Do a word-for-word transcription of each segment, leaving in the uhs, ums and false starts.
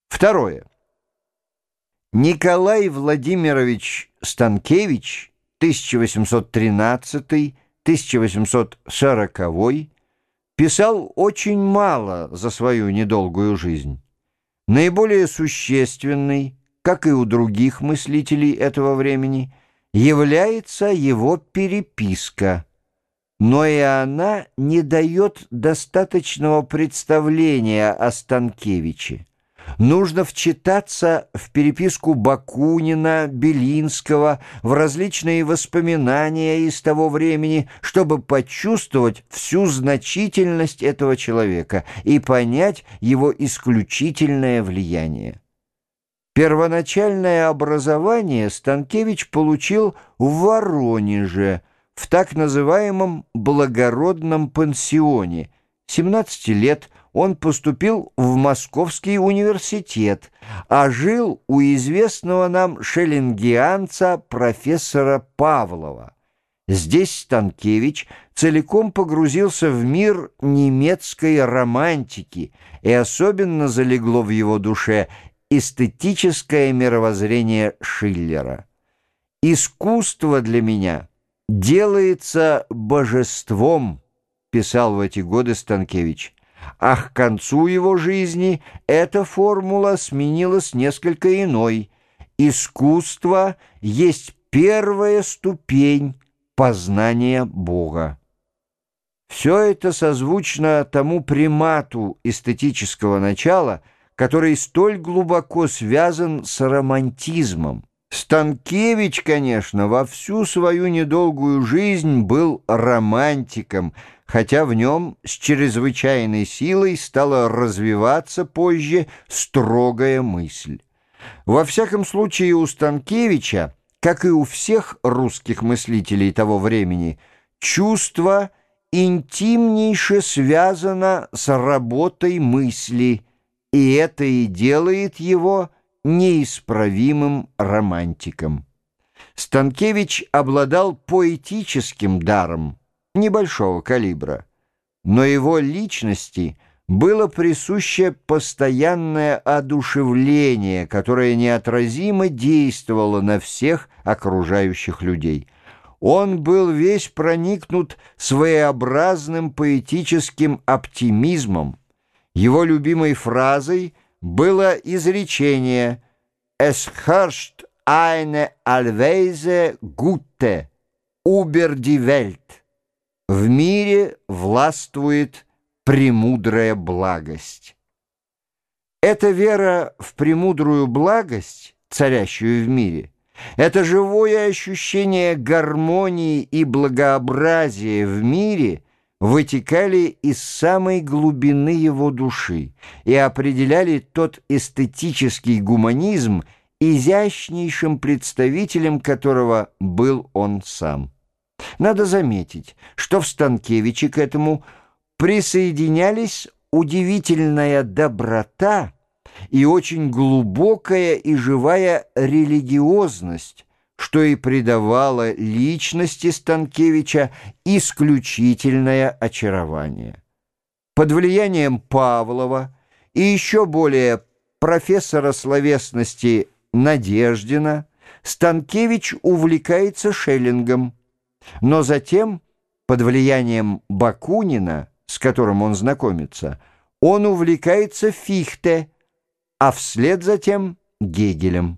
Второе. Николай Владимирович Станкевич тысяча восемьсот тринадцатый — тысяча восемьсот сороковой писал очень мало за свою недолгую жизнь. Наиболее существенной, как и у других мыслителей этого времени, является его переписка, но и она не дает достаточного представления о Станкевиче. Нужно вчитаться в переписку Бакунина, Белинского, в различные воспоминания из того времени, чтобы почувствовать всю значительность этого человека и понять его исключительное влияние. Первоначальное образование Станкевич получил в Воронеже, в так называемом «благородном пансионе». семнадцати лет он поступил в Московский университет, а жил у известного нам шеллингианца профессора Павлова. Здесь Станкевич целиком погрузился в мир немецкой романтики, и особенно залегло в его душе эстетическое мировоззрение Шиллера. «Искусство для меня делается божеством», — писал в эти годы Станкевич. А к концу его жизни эта формула сменилась несколько иной. Искусство есть первая ступень познания Бога. Все это созвучно тому примату эстетического начала, который столь глубоко связан с романтизмом. Станкевич, конечно, во всю свою недолгую жизнь был романтиком, хотя в нем с чрезвычайной силой стала развиваться позже строгая мысль. Во всяком случае, у Станкевича, как и у всех русских мыслителей того времени, чувство интимнейше связано с работой мысли, и это и делает его неисправимым романтиком. Станкевич обладал поэтическим даром небольшого калибра, но его личности было присуще постоянное одушевление, которое неотразимо действовало на всех окружающих людей. Он был весь проникнут своеобразным поэтическим оптимизмом. Его любимой фразой было изречение «Es herrscht eine allweise Gute über die Welt». В мире властвует премудрая благость. Эта вера в премудрую благость, царящую в мире, это живое ощущение гармонии и благообразия в мире вытекали из самой глубины его души и определяли тот эстетический гуманизм, изящнейшим представителем которого был он сам. Надо заметить, что в Станкевиче к этому присоединялись удивительная доброта и очень глубокая и живая религиозность, что и придавало личности Станкевича исключительное очарование. Под влиянием Павлова и еще более профессора словесности Надеждина Станкевич увлекается Шеллингом, но затем, под влиянием Бакунина, с которым он знакомится, он увлекается Фихте, а вслед за тем Гегелем.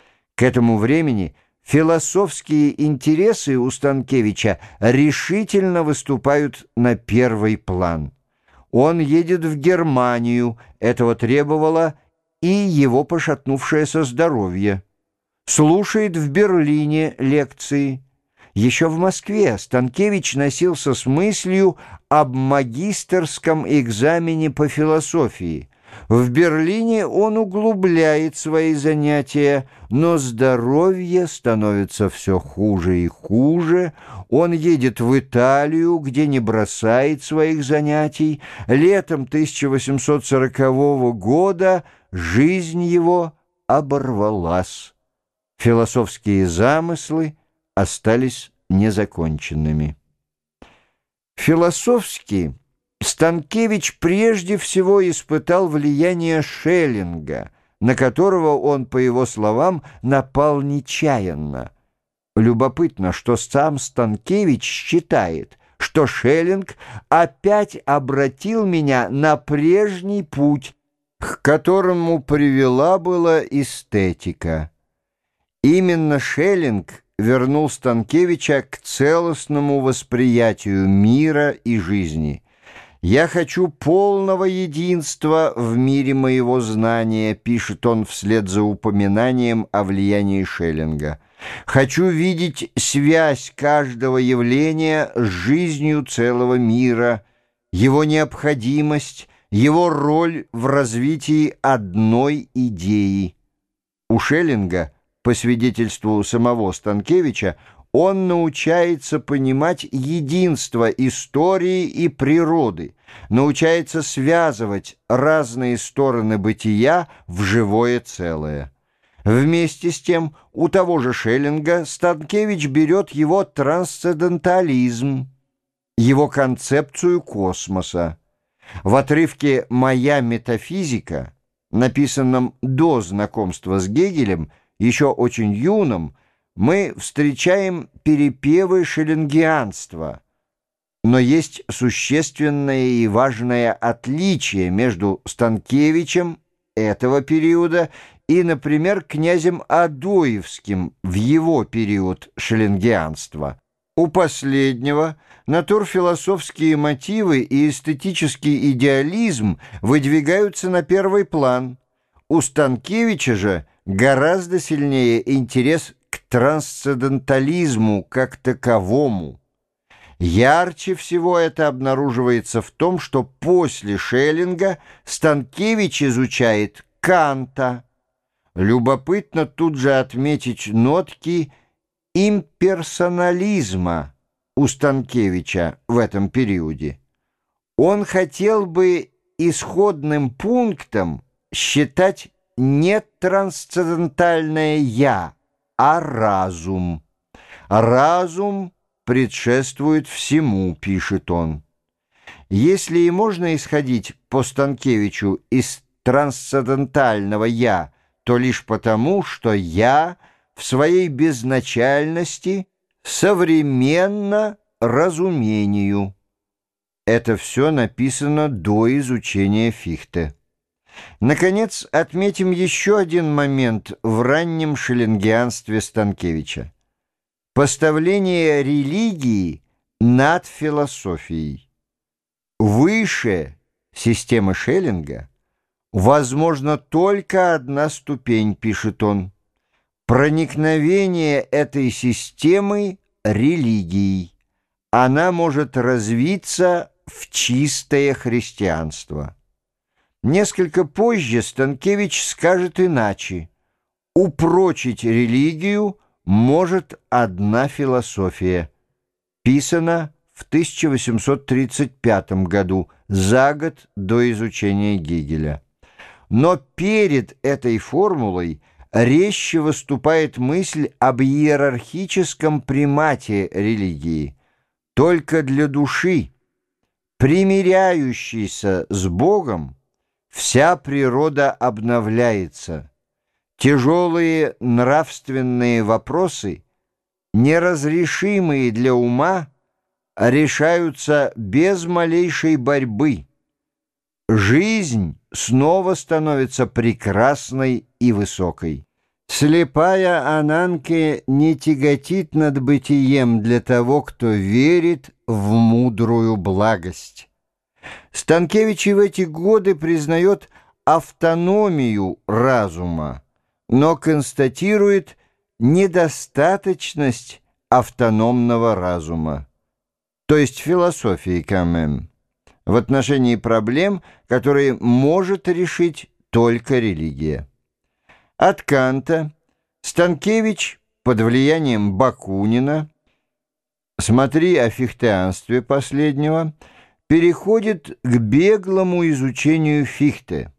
К этому времени философские интересы у Станкевича решительно выступают на первый план. Он едет в Германию, этого требовало и его пошатнувшееся здоровье. Слушает в Берлине лекции. Еще в Москве Станкевич носился с мыслью об магистерском экзамене по философии. В Берлине он углубляет свои занятия, но здоровье становится все хуже и хуже. Он едет в Италию, где не бросает своих занятий. Летом тысяча восемьсот сорокового года жизнь его оборвалась. Философские замыслы остались незаконченными. Философски Станкевич прежде всего испытал влияние Шеллинга, на которого он, по его словам, напал нечаянно. Любопытно, что сам Станкевич считает, что Шеллинг опять обратил меня на прежний путь, к которому привела была эстетика. Именно Шеллинг вернул Станкевича к целостному восприятию мира и жизни. «Я хочу полного единства в мире моего знания», пишет он вслед за упоминанием о влиянии Шеллинга. «Хочу видеть связь каждого явления с жизнью целого мира, его необходимость, его роль в развитии одной идеи». У Шеллинга, по свидетельству самого Станкевича, он научается понимать единство истории и природы, научается связывать разные стороны бытия в живое целое. Вместе с тем, у того же Шеллинга Станкевич берет его трансцендентализм, его концепцию космоса. В отрывке «Моя метафизика», написанном до знакомства с Гегелем, еще очень юным, мы встречаем перепевы шеллингианства. Но есть существенное и важное отличие между Станкевичем этого периода и, например, князем Адоевским в его период шеллингианства. У последнего натурфилософские мотивы и эстетический идеализм выдвигаются на первый план. У Станкевича же гораздо сильнее интерес к трансцендентализму как таковому. Ярче всего это обнаруживается в том, что после Шеллинга Станкевич изучает Канта. Любопытно тут же отметить нотки имперсонализма у Станкевича в этом периоде. Он хотел бы исходным пунктом считать не трансцендентальное «я», а разум. Разум предшествует всему, пишет он. Если и можно исходить по Станкевичу из трансцендентального «я», то лишь потому, что «я» в своей безначальности современно разумению. Это все написано до изучения Фихте. Наконец, отметим еще один момент в раннем шеллингианстве Станкевича. Поставление религии над философией. Выше системы Шеллинга возможно только одна ступень, пишет он, проникновение этой системы религией. Она может развиться в чистое христианство. Несколько позже Станкевич скажет иначе. Упрочить религию может одна философия. Писано в тысяча восемьсот тридцать пятом году, за год до изучения Гегеля. Но перед этой формулой резче выступает мысль об иерархическом примате религии. Только для души, примиряющейся с Богом, вся природа обновляется. Тяжелые нравственные вопросы, неразрешимые для ума, решаются без малейшей борьбы. Жизнь снова становится прекрасной и высокой. Слепая Ананке не тяготит над бытием для того, кто верит в мудрую благость. Станкевич и в эти годы признает автономию разума, но констатирует недостаточность автономного разума, то есть философии Камен, в отношении проблем, которые может решить только религия. От Канта Станкевич под влиянием Бакунина, смотри о фихтеанстве последнего, переходит к беглому изучению Фихте.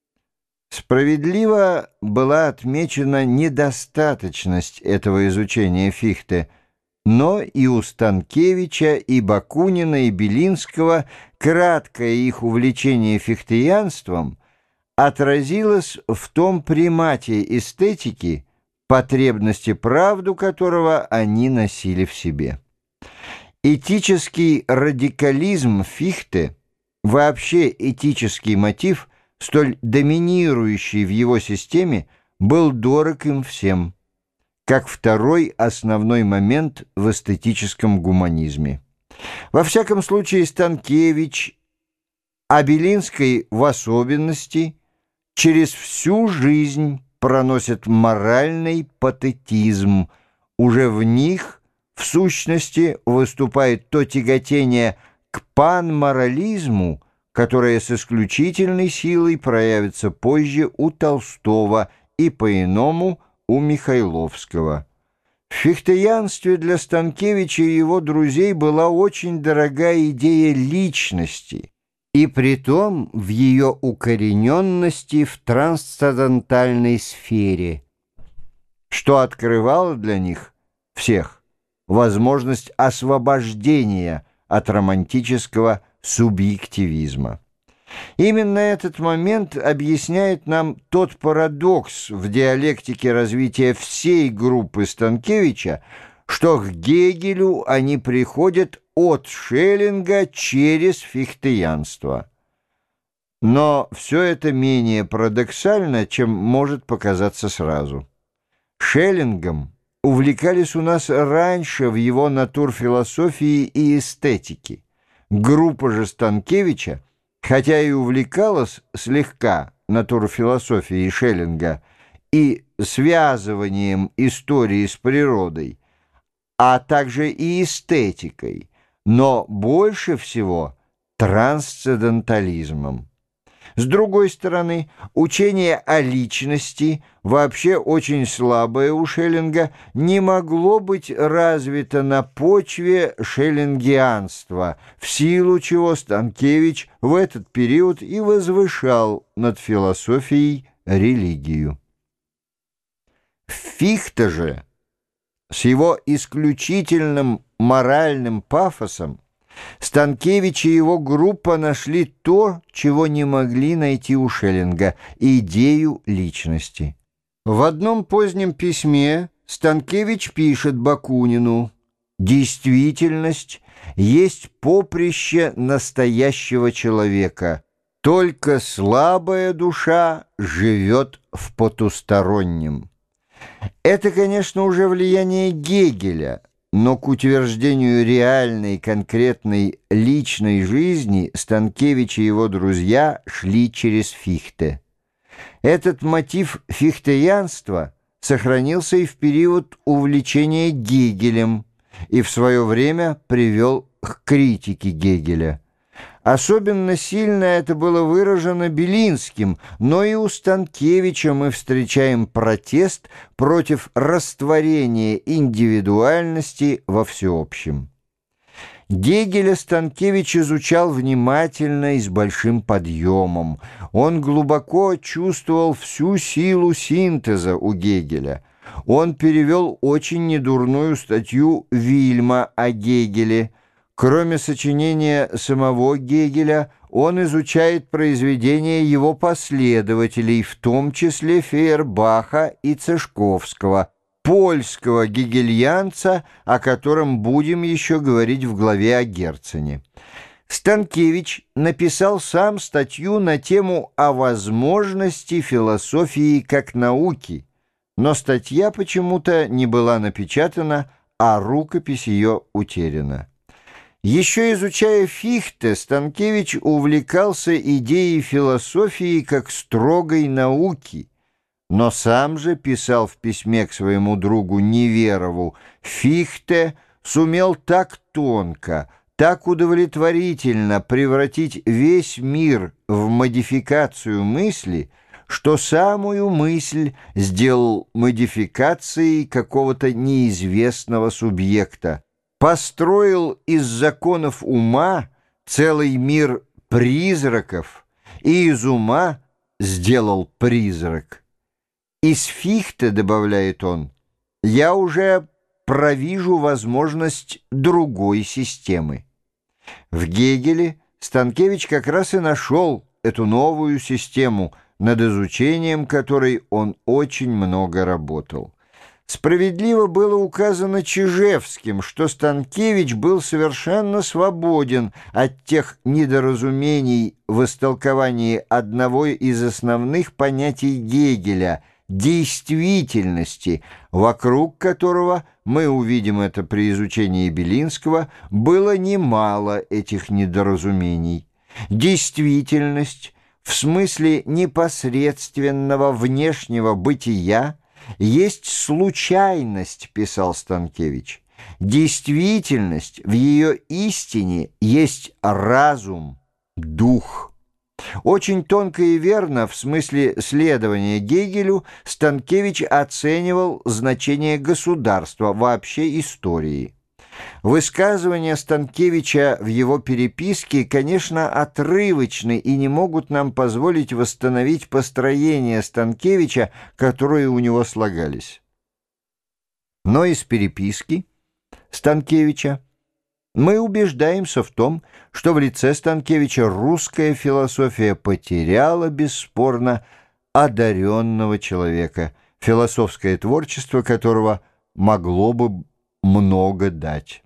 Справедливо была отмечена недостаточность этого изучения Фихте, но и у Станкевича, и Бакунина, и Белинского краткое их увлечение фихтеянством отразилось в том примате эстетики, потребности правду которого они носили в себе. Этический радикализм Фихте, вообще этический мотив, столь доминирующий в его системе, был дорог им всем, как второй основной момент в эстетическом гуманизме. Во всяком случае, Станкевич, а Белинский в особенности, через всю жизнь проносит моральный патетизм. Уже в них, в сущности, выступает то тяготение к панморализму, которое с исключительной силой проявится позже у Толстого и по-иному у Михайловского. В фихтеянстве для Станкевича и его друзей была очень дорогая идея личности, и притом в ее укорененности в трансцендентальной сфере, что открывало для них всех возможность освобождения от романтического субъективизма. Именно этот момент объясняет нам тот парадокс в диалектике развития всей группы Станкевича, что к Гегелю они приходят от Шеллинга через фихтеянство. Но все это менее парадоксально, чем может показаться сразу. Шеллингом увлекались у нас раньше в его натурфилософии и эстетике. Группа же Станкевича, хотя и увлекалась слегка натурфилософией Шеллинга и связыванием истории с природой, а также и эстетикой, но больше всего трансцендентализмом. С другой стороны, учение о личности, вообще очень слабое у Шеллинга, не могло быть развито на почве шеллингианства, в силу чего Станкевич в этот период и возвышал над философией религию. Фихте же, с его исключительным моральным пафосом, Станкевич и его группа нашли то, чего не могли найти у Шеллинга – идею личности. В одном позднем письме Станкевич пишет Бакунину: «Действительность есть поприще настоящего человека. Только слабая душа живет в потустороннем». Это, конечно, уже влияние Гегеля, но к утверждению реальной, конкретной личной жизни Станкевич и его друзья шли через Фихте. Этот мотив фихтеянства сохранился и в период увлечения Гегелем и в свое время привел к критике Гегеля. Особенно сильно это было выражено Белинским, но и у Станкевича мы встречаем протест против растворения индивидуальности во всеобщем. Гегеля Станкевич изучал внимательно и с большим подъемом. Он глубоко чувствовал всю силу синтеза у Гегеля. Он перевел очень недурную статью Вильма о Гегеле. Кроме сочинения самого Гегеля, он изучает произведения его последователей, в том числе Фейербаха и Цешковского, польского гегельянца, о котором будем еще говорить в главе о Герцене. Станкевич написал сам статью на тему о возможности философии как науки, но статья почему-то не была напечатана, а рукопись ее утеряна. Еще изучая Фихте, Станкевич увлекался идеей философии как строгой науки, но сам же писал в письме к своему другу Неверову: «Фихте сумел так тонко, так удовлетворительно превратить весь мир в модификацию мысли, что самую мысль сделал модификацией какого-то неизвестного субъекта, построил из законов ума целый мир призраков и из ума сделал призрак. Из Фихте, добавляет он, я уже провижу возможность другой системы». В Гегеле Станкевич как раз и нашел эту новую систему, над изучением которой он очень много работал. Справедливо было указано Чижевским, что Станкевич был совершенно свободен от тех недоразумений в истолковании одного из основных понятий Гегеля – действительности, вокруг которого, мы увидим это при изучении Белинского, было немало этих недоразумений. Действительность в смысле непосредственного внешнего бытия есть случайность, писал Станкевич. Действительность в ее истине есть разум, дух. Очень тонко и верно в смысле следования Гегелю Станкевич оценивал значение государства, вообще истории. Высказывания Станкевича в его переписке, конечно, отрывочны и не могут нам позволить восстановить построение Станкевича, которые у него слагались. Но из переписки Станкевича мы убеждаемся в том, что в лице Станкевича русская философия потеряла, бесспорно, одаренного человека, философское творчество которого могло бы много дать.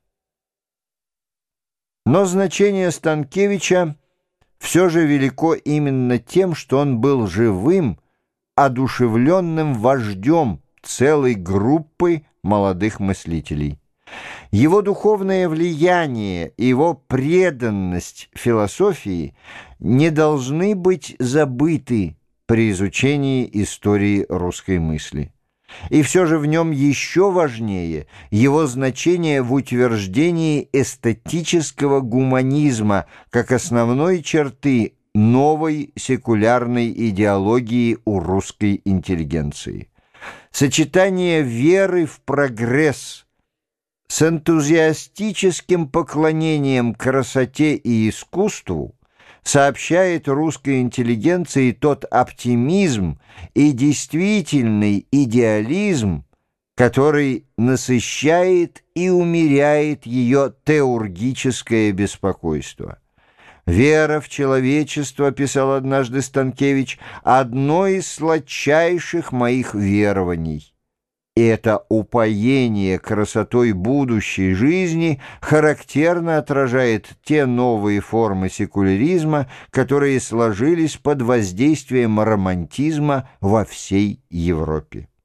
Но значение Станкевича все же велико именно тем, что он был живым, одушевленным вождем целой группы молодых мыслителей. Его духовное влияние и его преданность философии не должны быть забыты при изучении истории русской мысли. И все же в нем еще важнее его значение в утверждении эстетического гуманизма как основной черты новой секулярной идеологии у русской интеллигенции. Сочетание веры в прогресс с энтузиастическим поклонением красоте и искусству сообщает русской интеллигенции тот оптимизм и действительный идеализм, который насыщает и умеряет ее теургическое беспокойство. «Вера в человечество, — писал однажды Станкевич, — одно из сладчайших моих верований». И это упоение красотой будущей жизни характерно отражает те новые формы секуляризма, которые сложились под воздействием романтизма во всей Европе.